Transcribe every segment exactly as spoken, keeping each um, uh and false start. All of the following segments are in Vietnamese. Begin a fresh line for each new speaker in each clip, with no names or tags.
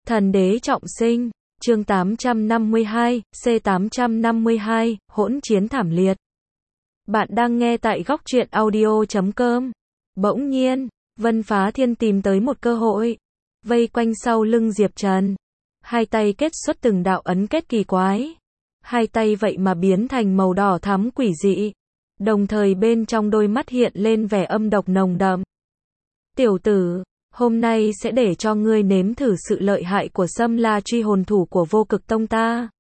Thần đế trọng sinh, chương tám trăm năm mươi hai, C tám trăm năm mươi hai, hỗn chiến thảm liệt. Bạn đang nghe tại góc truyện audio chấm com. Bỗng nhiên, Vân Phá Thiên tìm tới một cơ hội, vây quanh sau lưng Diệp Trần. Hai tay kết xuất từng đạo ấn kết kỳ quái. Hai tay vậy mà biến thành màu đỏ thắm quỷ dị. Đồng thời bên trong đôi mắt hiện lên vẻ âm độc nồng đậm. Tiểu tử, hôm nay sẽ để cho ngươi nếm thử sự lợi hại của Sâm La Truy hồn thủ của Vô Cực Tông ta.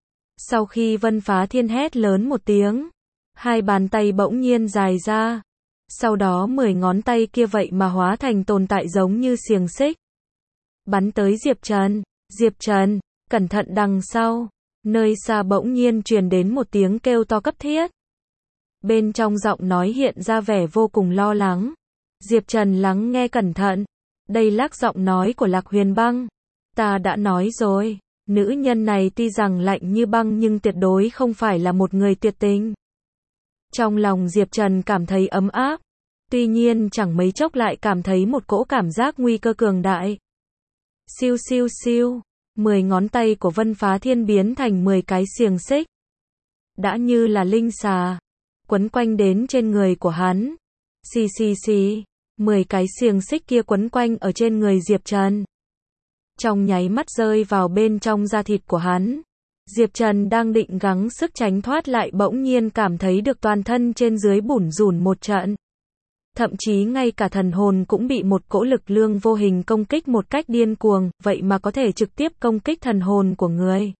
Sau khi Vân Phá Thiên hét lớn một tiếng, hai bàn tay bỗng nhiên dài ra. Sau đó mười ngón tay kia vậy mà hóa thành tồn tại giống như xiềng xích. Bắn tới Diệp Trần. Diệp Trần, cẩn thận đằng sau. Nơi xa bỗng nhiên truyền đến một tiếng kêu to cấp thiết. Bên trong giọng nói hiện ra vẻ vô cùng lo lắng. Diệp Trần lắng nghe cẩn thận. Đây lác giọng nói của Lạc Huyền Băng. Ta đã nói rồi, nữ nhân này tuy rằng lạnh như băng nhưng tuyệt đối không phải là một người tuyệt tình. Trong lòng Diệp Trần cảm thấy ấm áp. Tuy nhiên chẳng mấy chốc lại cảm thấy một cỗ cảm giác nguy cơ cường đại. Siêu siêu siêu, mười ngón tay của Vân Phá Thiên biến thành mười cái xiềng xích. Đã như là linh xà, quấn quanh đến trên người của hắn. Xì xì xì, mười cái xiềng xích kia quấn quanh ở trên người Diệp Trần. Trong nháy mắt rơi vào bên trong da thịt của hắn. Diệp Trần đang định gắng sức tránh thoát lại bỗng nhiên cảm thấy được toàn thân trên dưới bủn rủn một trận. Thậm chí ngay cả thần hồn cũng bị một cỗ lực lượng vô hình công kích một cách điên cuồng, vậy mà có thể trực tiếp công kích thần hồn của người.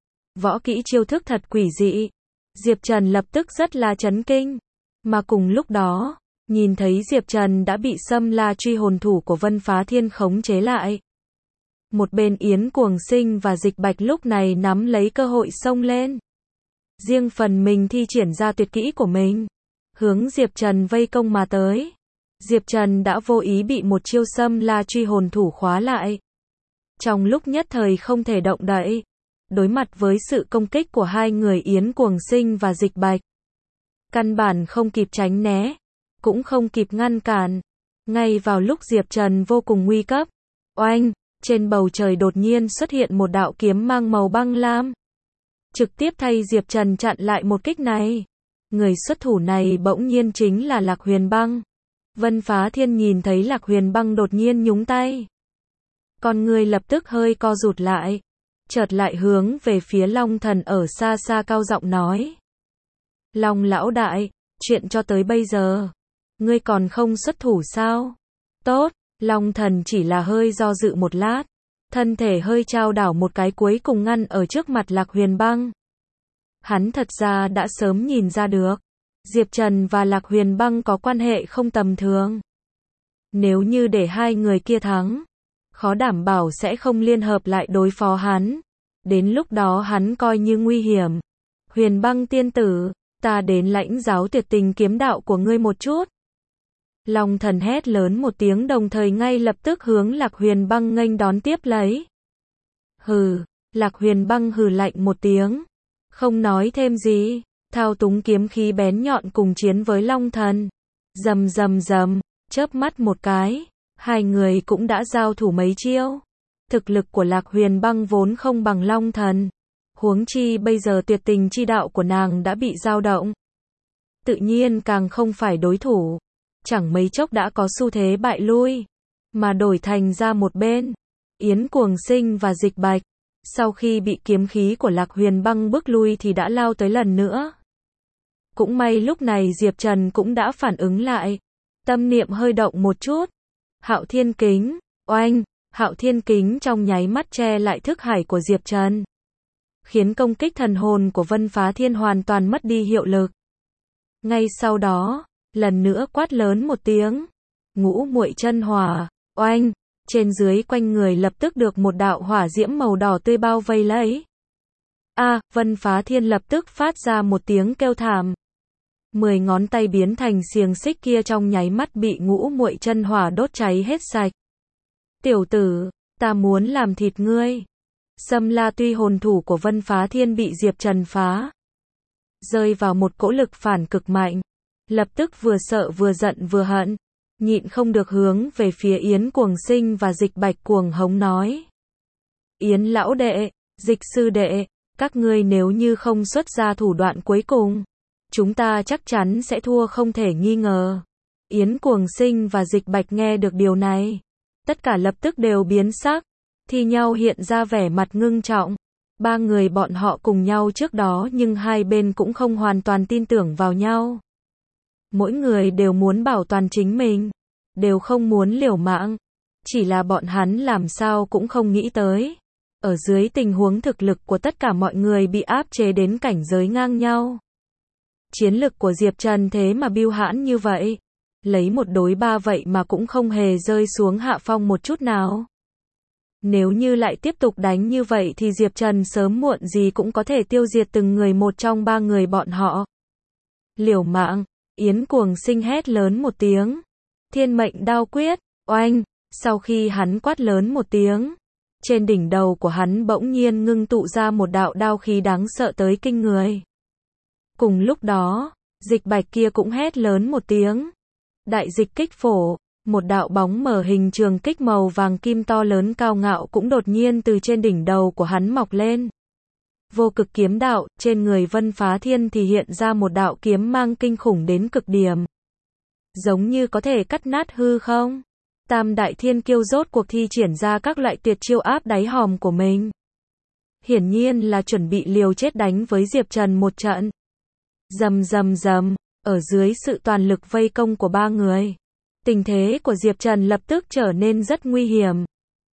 Võ kỹ chiêu thức thật quỷ dị. Diệp Trần lập tức rất là chấn kinh. Mà cùng lúc đó, nhìn thấy Diệp Trần đã bị Sâm La Truy hồn thủ của Vân Phá Thiên khống chế lại. Một bên Yến Cuồng Sinh và Dịch Bạch lúc này nắm lấy cơ hội xông lên. Riêng phần mình thi triển ra tuyệt kỹ của mình. Hướng Diệp Trần vây công mà tới. Diệp Trần đã vô ý bị một chiêu Sâm La Truy hồn thủ khóa lại. Trong lúc nhất thời không thể động đậy. Đối mặt với sự công kích của hai người Yến Cuồng Sinh và Dịch Bạch. Căn bản không kịp tránh né. Cũng không kịp ngăn cản. Ngay vào lúc Diệp Trần vô cùng nguy cấp. Oanh, trên bầu trời đột nhiên xuất hiện một đạo kiếm mang màu băng lam. Trực tiếp thay Diệp Trần chặn lại một kích này. Người xuất thủ này bỗng nhiên chính là Lạc Huyền Băng. Vân Phá Thiên nhìn thấy Lạc Huyền Băng đột nhiên nhúng tay. Con người lập tức hơi co rụt lại. Chợt lại hướng về phía Long Thần ở xa xa cao giọng nói. Long lão đại, chuyện cho tới bây giờ. Ngươi còn không xuất thủ sao? Tốt, Long Thần chỉ là hơi do dự một lát. Thân thể hơi trao đảo một cái cuối cùng ngăn ở trước mặt Lạc Huyền Băng. Hắn thật ra đã sớm nhìn ra được. Diệp Trần và Lạc Huyền Băng có quan hệ không tầm thường. Nếu như để hai người kia thắng, khó đảm bảo sẽ không liên hợp lại đối phó hắn. Đến lúc đó hắn coi như nguy hiểm. Huyền Băng tiên tử, ta đến lãnh giáo tuyệt tình kiếm đạo của ngươi một chút. Long Thần hét lớn một tiếng đồng thời ngay lập tức hướng Lạc Huyền Băng nghênh đón tiếp lấy. Hừ, Lạc Huyền Băng hừ lạnh một tiếng. Không nói thêm gì, thao túng kiếm khí bén nhọn cùng chiến với Long Thần. Rầm rầm rầm, chớp mắt một cái, hai người cũng đã giao thủ mấy chiêu. Thực lực của Lạc Huyền Băng vốn không bằng Long Thần. Huống chi bây giờ tuyệt tình chi đạo của nàng đã bị dao động. Tự nhiên càng không phải đối thủ. Chẳng mấy chốc đã có xu thế bại lui. Mà đổi thành ra một bên. Yến Cuồng Sinh và Dịch Bạch. Sau khi bị kiếm khí của Lạc Huyền Băng bước lui thì đã lao tới lần nữa. Cũng may lúc này Diệp Trần cũng đã phản ứng lại. Tâm niệm hơi động một chút. Hạo Thiên Kính, oanh, Hạo Thiên Kính trong nháy mắt che lại thức hải của Diệp Trần. Khiến công kích thần hồn của Vân Phá Thiên hoàn toàn mất đi hiệu lực. Ngay sau đó, lần nữa quát lớn một tiếng. Ngũ muội chân hỏa, oanh. Trên dưới quanh người lập tức được một đạo hỏa diễm màu đỏ tươi bao vây lấy. A, à, Vân Phá Thiên lập tức phát ra một tiếng kêu thảm. Mười ngón tay biến thành xiềng xích kia trong nháy mắt bị ngũ muội chân hỏa đốt cháy hết sạch. Tiểu tử, ta muốn làm thịt ngươi. Sâm La Truy hồn thủ của Vân Phá Thiên bị Diệp Trần phá. Rơi vào một cỗ lực phản cực mạnh. Lập tức vừa sợ vừa giận vừa hận. Nhịn không được hướng về phía Yến Cuồng Sinh và Dịch Bạch cuồng hống nói. Yến lão đệ, Dịch sư đệ, các ngươi nếu như không xuất ra thủ đoạn cuối cùng, chúng ta chắc chắn sẽ thua không thể nghi ngờ. Yến Cuồng Sinh và Dịch Bạch nghe được điều này, tất cả lập tức đều biến sắc, thi nhau hiện ra vẻ mặt ngưng trọng. Ba người bọn họ cùng nhau trước đó nhưng hai bên cũng không hoàn toàn tin tưởng vào nhau. Mỗi người đều muốn bảo toàn chính mình, đều không muốn liều mạng. Chỉ là bọn hắn làm sao cũng không nghĩ tới. Ở dưới tình huống thực lực của tất cả mọi người bị áp chế đến cảnh giới ngang nhau. Chiến lực của Diệp Trần thế mà bưu hãn như vậy. Lấy một đối ba vậy mà cũng không hề rơi xuống hạ phong một chút nào. Nếu như lại tiếp tục đánh như vậy thì Diệp Trần sớm muộn gì cũng có thể tiêu diệt từng người một trong ba người bọn họ. Liều mạng, Yến Cuồng Sinh hét lớn một tiếng. Thiên mệnh đao quyết, oanh, sau khi hắn quát lớn một tiếng, trên đỉnh đầu của hắn bỗng nhiên ngưng tụ ra một đạo đao khí đáng sợ tới kinh người. Cùng lúc đó, Dịch Bạch kia cũng hét lớn một tiếng. Đại dịch kích phổ, một đạo bóng mở hình trường kích màu vàng kim to lớn cao ngạo cũng đột nhiên từ trên đỉnh đầu của hắn mọc lên. Vô cực kiếm đạo, trên người Vân Phá Thiên thì hiện ra một đạo kiếm mang kinh khủng đến cực điểm. Giống như có thể cắt nát hư không. Tam đại thiên kiêu rốt cuộc thi triển ra các loại tuyệt chiêu áp đáy hòm của mình. Hiển nhiên là chuẩn bị liều chết đánh với Diệp Trần một trận. Rầm rầm rầm, ở dưới sự toàn lực vây công của ba người, tình thế của Diệp Trần lập tức trở nên rất nguy hiểm.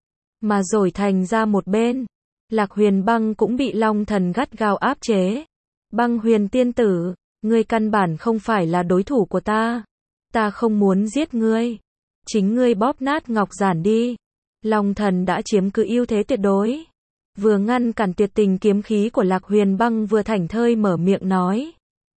Mà rồi thành ra một bên, Lạc Huyền Băng cũng bị Long Thần gắt gao áp chế. Băng Huyền tiên tử, ngươi căn bản không phải là đối thủ của ta. Ta không muốn giết ngươi. Chính ngươi bóp nát ngọc giản đi. Long Thần đã chiếm cứ ưu thế tuyệt đối. Vừa ngăn cản tuyệt tình kiếm khí của Lạc Huyền Băng vừa thảnh thơi mở miệng nói.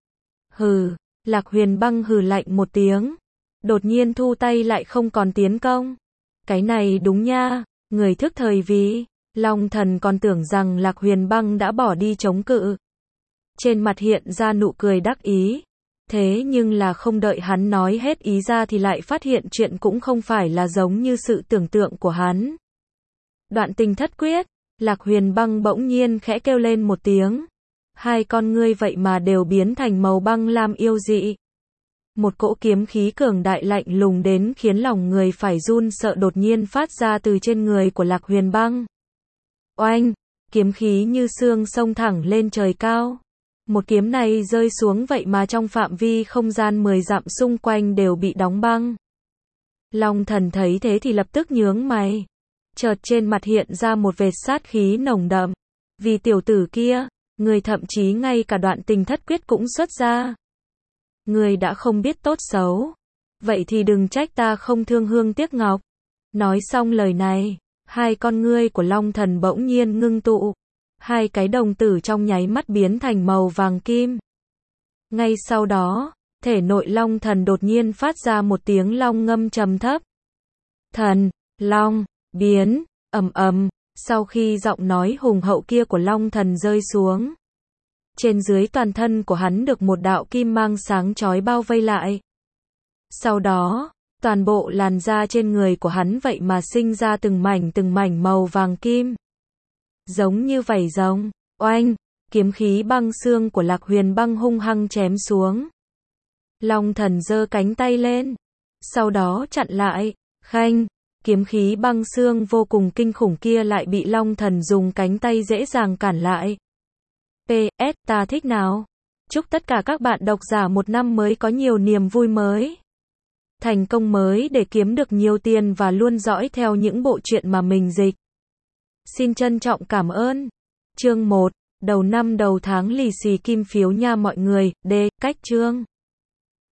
Hừ, Lạc Huyền Băng hừ lạnh một tiếng. Đột nhiên thu tay lại không còn tiến công. Cái này đúng nha, người thức thời vì. Long Thần còn tưởng rằng Lạc Huyền Băng đã bỏ đi chống cự. Trên mặt hiện ra nụ cười đắc ý. Thế nhưng là không đợi hắn nói hết ý ra thì lại phát hiện chuyện cũng không phải là giống như sự tưởng tượng của hắn. Đoạn tình thất quyết, Lạc Huyền Băng bỗng nhiên khẽ kêu lên một tiếng. Hai con ngươi vậy mà đều biến thành màu băng lam yêu dị. Một cỗ kiếm khí cường đại lạnh lùng đến khiến lòng người phải run sợ đột nhiên phát ra từ trên người của Lạc Huyền Băng. Oanh, kiếm khí như xương xông thẳng lên trời cao. Một kiếm này rơi xuống vậy mà trong phạm vi không gian mười dặm xung quanh đều bị đóng băng. Long Thần thấy thế thì lập tức nhướng mày. Chợt trên mặt hiện ra một vệt sát khí nồng đậm. Vì tiểu tử kia, người thậm chí ngay cả đoạn tình thất quyết cũng xuất ra. Người đã không biết tốt xấu. Vậy thì đừng trách ta không thương hương tiếc ngọc. Nói xong lời này, hai con ngươi của Long Thần bỗng nhiên ngưng tụ. Hai cái đồng tử trong nháy mắt biến thành màu vàng kim. Ngay sau đó, thể nội Long Thần đột nhiên phát ra một tiếng long ngâm trầm thấp. Thần, Long, biến, ầm ầm, sau khi giọng nói hùng hậu kia của Long Thần rơi xuống. Trên dưới toàn thân của hắn được một đạo kim mang sáng chói bao vây lại. Sau đó, toàn bộ làn da trên người của hắn vậy mà sinh ra từng mảnh từng mảnh màu vàng kim. Giống như vảy rồng, oanh, kiếm khí băng xương của Lạc Huyền Băng hung hăng chém xuống. Long Thần giơ cánh tay lên, sau đó chặn lại, khanh, kiếm khí băng xương vô cùng kinh khủng kia lại bị Long Thần dùng cánh tay dễ dàng cản lại. pê ét ta thích nào? Chúc tất cả các bạn độc giả một năm mới có nhiều niềm vui mới. Thành công mới để kiếm được nhiều tiền và luôn dõi theo những bộ truyện mà mình dịch. Xin trân trọng cảm ơn. Chương một, đầu năm đầu tháng lì xì kim phiếu nha mọi người, D, cách chương.